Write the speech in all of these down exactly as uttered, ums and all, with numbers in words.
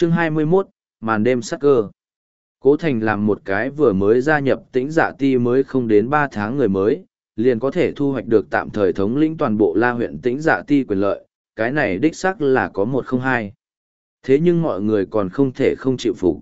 Chương hai mươi 21, màn đêm sắc cơ. Cố Thành làm một cái vừa mới gia nhập Tĩnh Dạ Ti mới không đến ba tháng người mới, liền có thể thu hoạch được tạm thời thống lĩnh toàn bộ La huyện Tĩnh Dạ Ti quyền lợi, cái này đích xác là có một không hai. Thế nhưng mọi người còn không thể không chịu phục.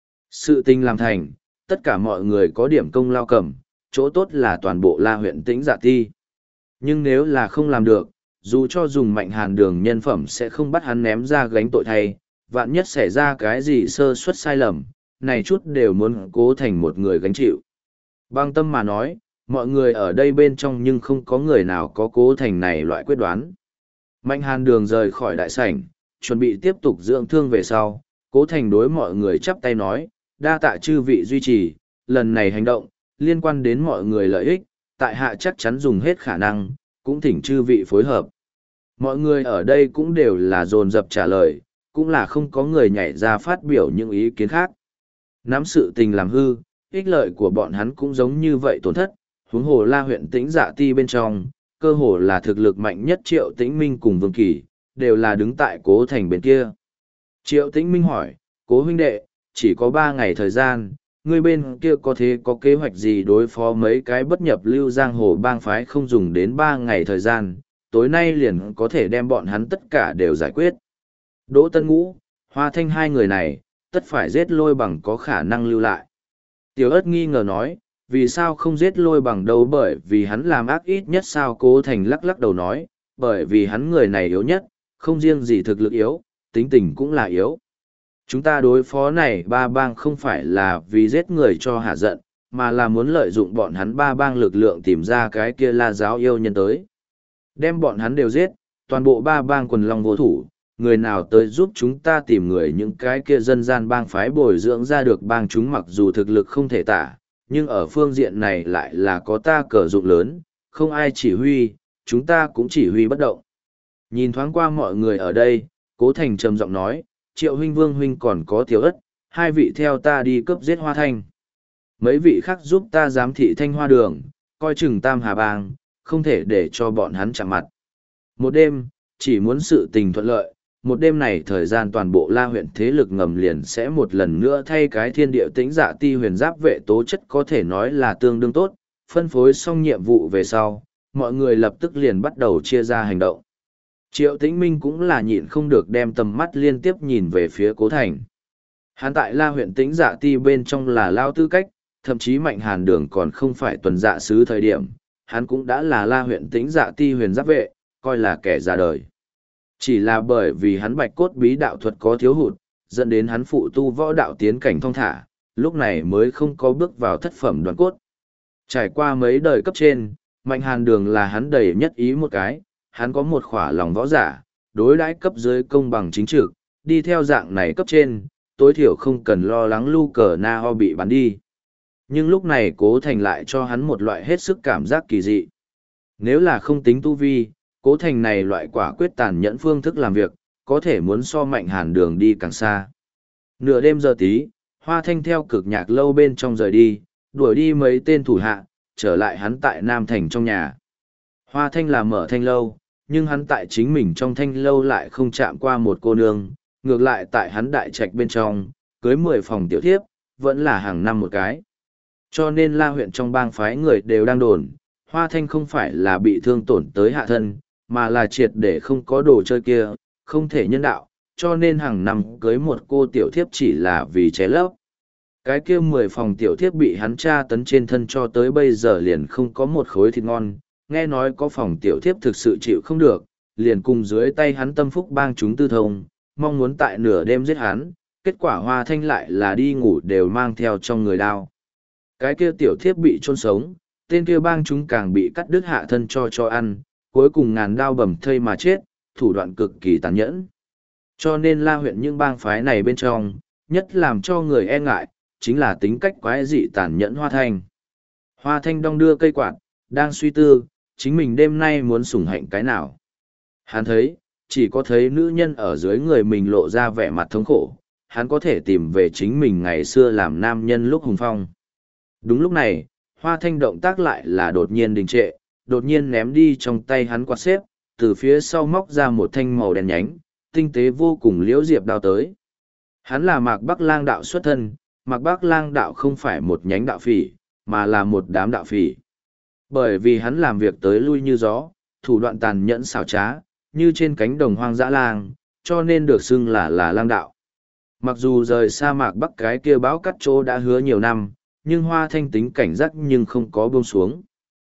Sự tình làm thành, tất cả mọi người có điểm công lao cầm, chỗ tốt là toàn bộ La huyện Tĩnh Dạ Ti. Nhưng nếu là không làm được, dù cho dùng Mạnh Hàn Đường nhân phẩm sẽ không bắt hắn ném ra gánh tội thay, vạn nhất xảy ra cái gì sơ suất sai lầm, này chút đều muốn Cố Thành một người gánh chịu. Bằng tâm mà nói, mọi người ở đây bên trong nhưng không có người nào có Cố Thành này loại quyết đoán. Mạnh Hàn Đường rời khỏi đại sảnh, chuẩn bị tiếp tục dưỡng thương về sau, Cố Thành đối mọi người chắp tay nói, đa tạ chư vị duy trì, lần này hành động, liên quan đến mọi người lợi ích, tại hạ chắc chắn dùng hết khả năng, cũng thỉnh chư vị phối hợp. Mọi người ở đây cũng đều là dồn dập trả lời, cũng là không có người nhảy ra phát biểu những ý kiến khác. Nắm sự tình làm hư, ích lợi của bọn hắn cũng giống như vậy tổn thất, huống hồ La huyện Tĩnh Dạ Ti bên trong, cơ hồ là thực lực mạnh nhất Triệu Tĩnh Minh cùng Vương Kỳ, đều là đứng tại Cố Thành bên kia. Triệu Tĩnh Minh hỏi, Cố huynh đệ, chỉ có ba ngày thời gian, ngươi bên kia có thể có kế hoạch gì đối phó mấy cái bất nhập lưu giang hồ bang phái không dùng đến ba ngày thời gian, tối nay liền có thể đem bọn hắn tất cả đều giải quyết. Đỗ Tân Ngũ, Hoa Thanh hai người này, tất phải giết Lôi Bằng có khả năng lưu lại. Tiểu ớt nghi ngờ nói, vì sao không giết Lôi Bằng đâu, bởi vì hắn làm ác ít nhất sao. Cố Thành lắc lắc đầu nói, bởi vì hắn người này yếu nhất, không riêng gì thực lực yếu, tính tình cũng là yếu. Chúng ta đối phó này ba bang không phải là vì giết người cho hả giận, mà là muốn lợi dụng bọn hắn ba bang lực lượng tìm ra cái kia La giáo yêu nhân tới. Đem bọn hắn đều giết, toàn bộ ba bang quần long vô thủ, người nào tới giúp chúng ta tìm người, những cái kia dân gian bang phái bồi dưỡng ra được bang chúng mặc dù thực lực không thể tả, nhưng ở phương diện này lại là có ta cờ dụng lớn, không ai chỉ huy, chúng ta cũng chỉ huy bất động. Nhìn thoáng qua mọi người ở đây, Cố Thành trầm giọng nói, Triệu huynh, Vương huynh còn có Tiểu ất, hai vị theo ta đi cướp giết Hoa Thanh. Mấy vị khác giúp ta giám thị Thanh Hoa Đường, coi chừng Tam Hà Bang, không thể để cho bọn hắn chạm mặt. Một đêm, chỉ muốn sự tình thuận lợi, một đêm này thời gian toàn bộ La huyện thế lực ngầm liền sẽ một lần nữa thay cái Thiên Địa Tĩnh Dạ Ti huyền giáp vệ tố chất có thể nói là tương đương tốt, phân phối xong nhiệm vụ về sau, mọi người lập tức liền bắt đầu chia ra hành động. Triệu Tĩnh Minh cũng là nhịn không được đem tầm mắt liên tiếp nhìn về phía Cố Thành. Hắn tại La huyện Tĩnh Dạ Ti bên trong là lao tư cách, thậm chí Mạnh Hàn Đường còn không phải tuần dạ sứ thời điểm, hắn cũng đã là La huyện Tĩnh Dạ Ti huyền giáp vệ, coi là kẻ ra đời. Chỉ là bởi vì hắn bạch cốt bí đạo thuật có thiếu hụt, dẫn đến hắn phụ tu võ đạo tiến cảnh thong thả, lúc này mới không có bước vào thất phẩm đoàn cốt. Trải qua mấy đời cấp trên, Mạnh Hàn Đường là hắn đầy nhất ý một cái, hắn có một khỏa lòng võ giả, đối đãi cấp dưới công bằng chính trực, đi theo dạng này cấp trên, tối thiểu không cần lo lắng lu cờ na ho bị bắn đi. Nhưng lúc này Cố Thành lại cho hắn một loại hết sức cảm giác kỳ dị. Nếu là không tính tu vi, Cố Thành này loại quả quyết tàn nhẫn phương thức làm việc, có thể muốn so Mạnh Hàn Đường đi càng xa. Nửa đêm giờ tí, Hoa Thanh theo cực nhạc lâu bên trong rời đi, đuổi đi mấy tên thủ hạ, trở lại hắn tại Nam Thành trong nhà. Hoa Thanh là mở thanh lâu, nhưng hắn tại chính mình trong thanh lâu lại không chạm qua một cô nương, ngược lại tại hắn đại trạch bên trong, cưới mười phòng tiểu thiếp, vẫn là hàng năm một cái. Cho nên La huyện trong bang phái người đều đang đồn, Hoa Thanh không phải là bị thương tổn tới hạ thân, mà là triệt để không có đồ chơi kia, không thể nhân đạo, cho nên hàng năm cưới một cô tiểu thiếp chỉ là vì ché lấp. Cái kia mười phòng tiểu thiếp bị hắn tra tấn trên thân cho tới bây giờ liền không có một khối thịt ngon, nghe nói có phòng tiểu thiếp thực sự chịu không được, liền cùng dưới tay hắn tâm phúc bang chúng tư thông, mong muốn tại nửa đêm giết hắn, kết quả Hoa Thanh lại là đi ngủ đều mang theo trong người đao. Cái kia tiểu thiếp bị chôn sống, tên kia bang chúng càng bị cắt đứt hạ thân cho cho ăn, cuối cùng ngàn đao bầm thây mà chết, thủ đoạn cực kỳ tàn nhẫn. Cho nên La huyện những bang phái này bên trong, nhất làm cho người e ngại, chính là tính cách quái dị tàn nhẫn Hoa Thanh. Hoa Thanh đong đưa cây quạt, đang suy tư, chính mình đêm nay muốn sủng hạnh cái nào. Hắn thấy, chỉ có thấy nữ nhân ở dưới người mình lộ ra vẻ mặt thống khổ, hắn có thể tìm về chính mình ngày xưa làm nam nhân lúc hùng phong. Đúng lúc này, Hoa Thanh động tác lại là đột nhiên đình trệ, đột nhiên ném đi trong tay hắn quạt xếp, từ phía sau móc ra một thanh màu đen nhánh, tinh tế vô cùng liễu diệp đao tới. Hắn là Mạc Bắc Lang đạo xuất thân, Mạc Bắc Lang đạo không phải một nhánh đạo phỉ, mà là một đám đạo phỉ. Bởi vì hắn làm việc tới lui như gió, thủ đoạn tàn nhẫn xảo trá, như trên cánh đồng hoang dã lang, cho nên được xưng là là lang đạo. Mặc dù rời sa mạc Bắc cái kia bão cắt chỗ đã hứa nhiều năm, nhưng Hoa Thanh tính cảnh giác nhưng không có buông xuống.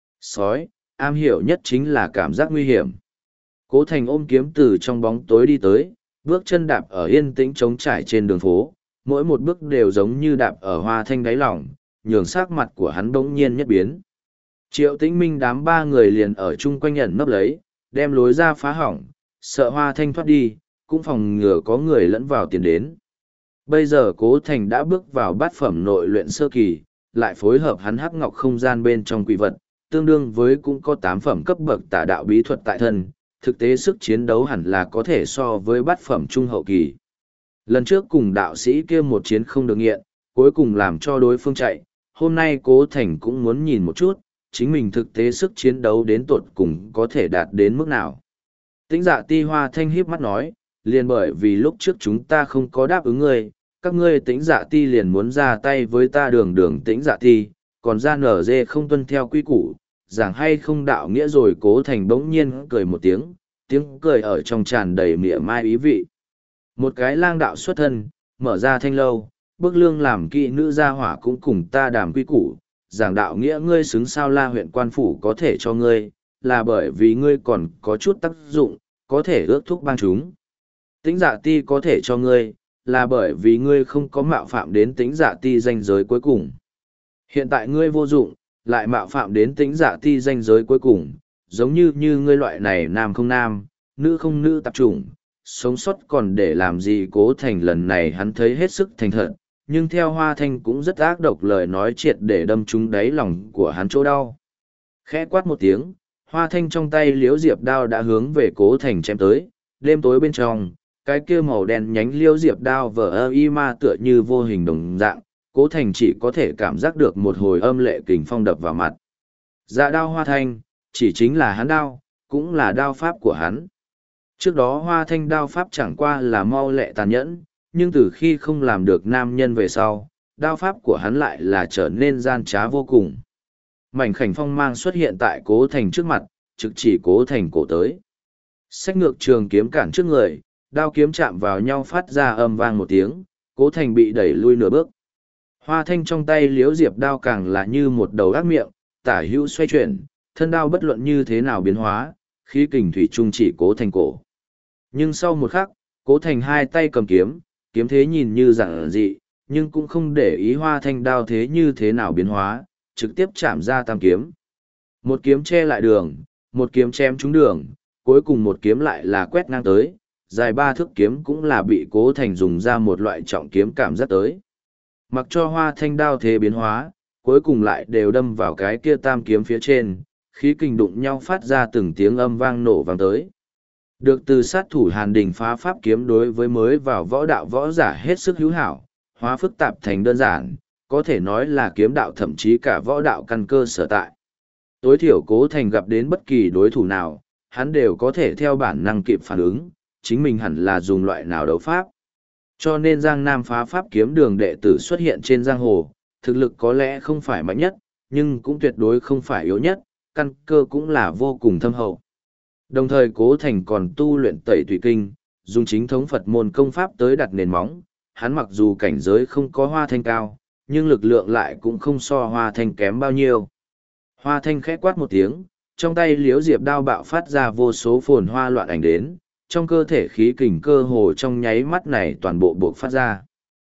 Sói, am hiểu nhất chính là cảm giác nguy hiểm. Cố Thành ôm kiếm từ trong bóng tối đi tới, bước chân đạp ở yên tĩnh trống trải trên đường phố, mỗi một bước đều giống như đạp ở Hoa Thanh đáy lòng, nhường sắc mặt của hắn bỗng nhiên nhất biến. Triệu Tĩnh Minh đám ba người liền ở chung quanh ẩn nấp lấy, đem lối ra phá hỏng, sợ Hoa Thanh thoát đi, cũng phòng ngừa có người lẫn vào tiền đến. Bây giờ Cố Thành đã bước vào bát phẩm nội luyện sơ kỳ, lại phối hợp hắn hắc ngọc không gian bên trong quỷ vật, tương đương với cũng có tám phẩm cấp bậc tả đạo bí thuật tại thân, thực tế sức chiến đấu hẳn là có thể so với bát phẩm trung hậu kỳ. Lần trước cùng đạo sĩ kia một chiến không được nghiện, cuối cùng làm cho đối phương chạy, hôm nay Cố Thành cũng muốn nhìn một chút, chính mình thực tế sức chiến đấu đến tột cùng có thể đạt đến mức nào. Tĩnh Dạ Ti Hoa Thanh híp mắt nói, liền bởi vì lúc trước chúng ta không có đáp ứng ngươi, các ngươi Tĩnh Dạ Ti liền muốn ra tay với ta đường đường Tĩnh Dạ Ti, còn ra nở dê không tuân theo quy củ, giảng hay không đạo nghĩa rồi. Cố Thành bỗng nhiên cười một tiếng, tiếng cười ở trong tràn đầy mỉa mai ý vị. Một cái lang đạo xuất thân, mở ra thanh lâu, bức lương làm kỵ nữ gia hỏa cũng cùng ta đàm quy củ, giảng đạo nghĩa ngươi xứng sao La huyện quan phủ có thể cho ngươi, là bởi vì ngươi còn có chút tác dụng, có thể ước thúc bang chúng. Tĩnh Dạ Ti có thể cho ngươi, là bởi vì ngươi không có mạo phạm đến Tĩnh Dạ Ti danh giới cuối cùng. Hiện tại ngươi vô dụng, lại mạo phạm đến Tĩnh Dạ Ti danh giới cuối cùng, giống như như ngươi loại này nam không nam, nữ không nữ tạp chủng, sống sót còn để làm gì. Cố Thành lần này hắn thấy hết sức thành thật, nhưng theo Hoa Thanh cũng rất ác độc, lời nói triệt để đâm trúng đáy lòng của hắn chỗ đau. Khẽ quát một tiếng, Hoa Thanh trong tay liễu diệp đao đã hướng về Cố Thành chém tới, đêm tối bên trong, cái kia màu đen nhánh liễu diệp đao vờ ơ y ma tựa như vô hình đồng dạng, Cố Thành chỉ có thể cảm giác được một hồi âm lệ kình phong đập vào mặt. Dạ đao Hoa Thanh, chỉ chính là hắn đao, cũng là đao pháp của hắn. Trước đó Hoa Thanh đao pháp chẳng qua là mau lẹ tàn nhẫn, nhưng từ khi không làm được nam nhân về sau, đao pháp của hắn lại là trở nên gian trá vô cùng. Mảnh khảnh phong mang xuất hiện tại Cố Thành trước mặt, trực chỉ Cố Thành cổ tới. Xách ngược trường kiếm cản trước người, đao kiếm chạm vào nhau phát ra âm vang một tiếng, Cố Thành bị đẩy lui nửa bước. Hoa Thanh trong tay liễu diệp đao càng là như một đầu ác miệng, tả hữu xoay chuyển, thân đao bất luận như thế nào biến hóa, khí kình thủy trung chỉ Cố Thành cổ. Nhưng sau một khắc, Cố Thành hai tay cầm kiếm, kiếm thế nhìn như giản dị, nhưng cũng không để ý Hoa Thanh đao thế như thế nào biến hóa, trực tiếp chạm ra tam kiếm. Một kiếm che lại đường, một kiếm chém trúng đường, cuối cùng một kiếm lại là quét ngang tới, dài ba thước kiếm cũng là bị Cố Thành dùng ra một loại trọng kiếm cảm giác tới. Mặc cho Hoa Thanh đao thế biến hóa, cuối cùng lại đều đâm vào cái kia tam kiếm phía trên, khí kình đụng nhau phát ra từng tiếng âm vang nổ vang tới. Được từ sát thủ Hàn Đình phá pháp kiếm đối với mới vào võ đạo võ giả hết sức hữu hảo, hóa phức tạp thành đơn giản, có thể nói là kiếm đạo thậm chí cả võ đạo căn cơ sở tại. Tối thiểu Cố Thành gặp đến bất kỳ đối thủ nào, hắn đều có thể theo bản năng kịp phản ứng, chính mình hẳn là dùng loại nào đấu pháp. Cho nên Giang Nam phá pháp kiếm đường đệ tử xuất hiện trên giang hồ, thực lực có lẽ không phải mạnh nhất, nhưng cũng tuyệt đối không phải yếu nhất, căn cơ cũng là vô cùng thâm hậu. Đồng thời Cố Thành còn tu luyện Tẩy Tùy Kinh, dùng chính thống Phật môn công pháp tới đặt nền móng, hắn mặc dù cảnh giới không có Hoa Thanh cao, nhưng lực lượng lại cũng không so Hoa Thanh kém bao nhiêu. Hoa Thanh khẽ quát một tiếng, trong tay liễu diệp đao bạo phát ra vô số phồn hoa loạn ảnh đến, trong cơ thể khí kình cơ hồ trong nháy mắt này toàn bộ buộc phát ra.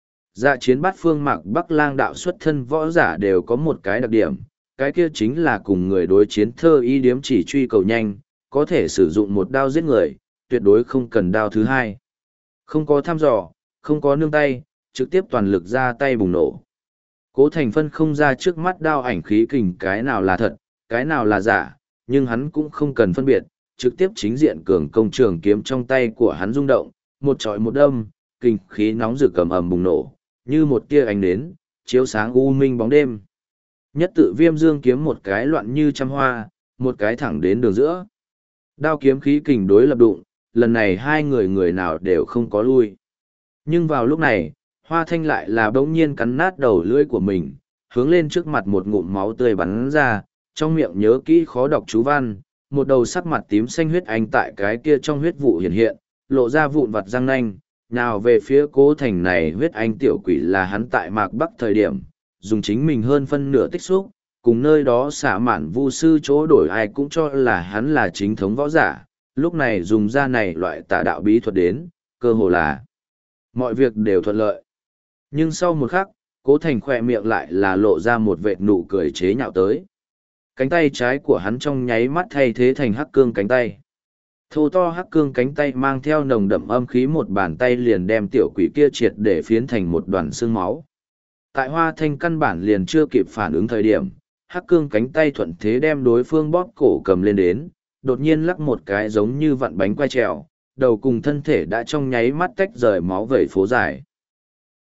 Dạ chiến bát phương Mạc Bắc Lang đạo xuất thân võ giả đều có một cái đặc điểm, cái kia chính là cùng người đối chiến thơ y điếm chỉ truy cầu nhanh, có thể sử dụng một đao giết người, tuyệt đối không cần đao thứ hai. Không có thăm dò, không có nương tay, trực tiếp toàn lực ra tay bùng nổ. Cố Thành phân không ra trước mắt đao ảnh khí kình cái nào là thật, cái nào là giả, nhưng hắn cũng không cần phân biệt, trực tiếp chính diện cường công trường kiếm trong tay của hắn rung động, một trọi một đâm, kinh khí nóng rực ầm ầm bùng nổ, như một tia ánh nến, chiếu sáng u minh bóng đêm. Nhất tự Viêm Dương kiếm một cái loạn như trăm hoa, một cái thẳng đến đường giữa. Đao kiếm khí kình đối lập đụng, lần này hai người người nào đều không có lui. Nhưng vào lúc này, Hoa Thanh lại là bỗng nhiên cắn nát đầu lưỡi của mình, hướng lên trước mặt một ngụm máu tươi bắn ra, trong miệng nhớ kỹ khó đọc chú văn, một đầu sắc mặt tím xanh huyết anh tại cái kia trong huyết vụ hiện hiện, lộ ra vụn vặt răng nanh, nào về phía Cố Thành này huyết anh tiểu quỷ là hắn tại Mạc Bắc thời điểm, dùng chính mình hơn phân nửa tích xúc, cùng nơi đó xả mạn vu sư chỗ đổi ai cũng cho là hắn là chính thống võ giả, lúc này dùng ra này loại tà đạo bí thuật đến, cơ hồ là mọi việc đều thuận lợi. Nhưng sau một khắc, Cố Thành khỏe miệng lại là lộ ra một vệt nụ cười chế nhạo tới. Cánh tay trái của hắn trong nháy mắt thay thế thành hắc cương cánh tay. Thô to hắc cương cánh tay mang theo nồng đậm âm khí, một bàn tay liền đem tiểu quỷ kia triệt để phiến thành một đoàn xương máu. Tại Hoa Thanh căn bản liền chưa kịp phản ứng thời điểm, hắc cương cánh tay thuận thế đem đối phương bóp cổ cầm lên đến, đột nhiên lắc một cái giống như vặn bánh quay trèo, đầu cùng thân thể đã trong nháy mắt tách rời máu vẩy phố dài.